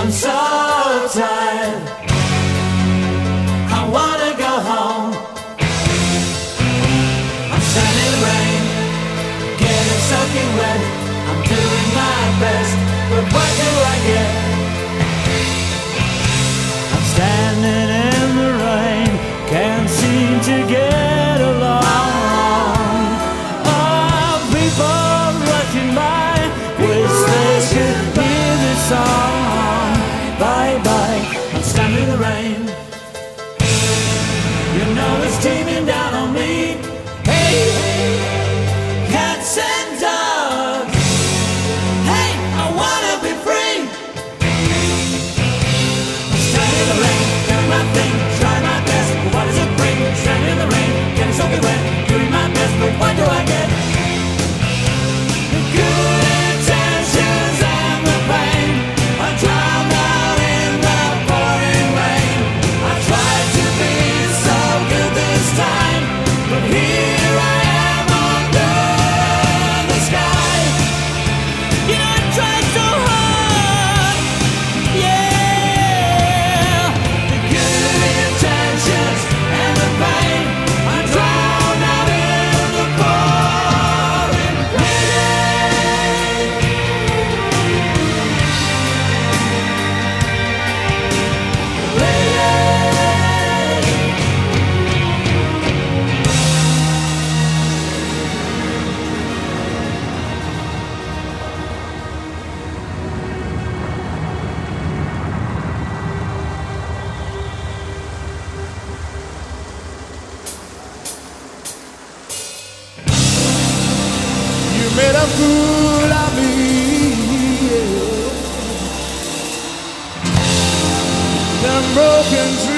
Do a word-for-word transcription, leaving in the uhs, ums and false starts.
I'm so tired. I wanna go home. I'm standing in the rain, getting soaking wet. I'm doing my best, but what do I get? I'm standing in the rain, can't seem to get along. Oh, people rushing by, wish they could hear this song. Bye bye, I'm standing in the rain. You know it's teeming down on me. Hey, cats and dogs. Hey, I wanna be free. I'm standing in the rain, doing my thing, trying my best, but what does it bring? Standing in the rain, getting soaking wet, doing my best, but what do I get? The good intentions and the pain are drowned out in the pouring rain. I tried to be so good this time, but here I am under the sky. You know I tried so hard, yeah. The good intentions and the pain are drowned out in the pouring rain. You made a fool of me. Them broken dreams.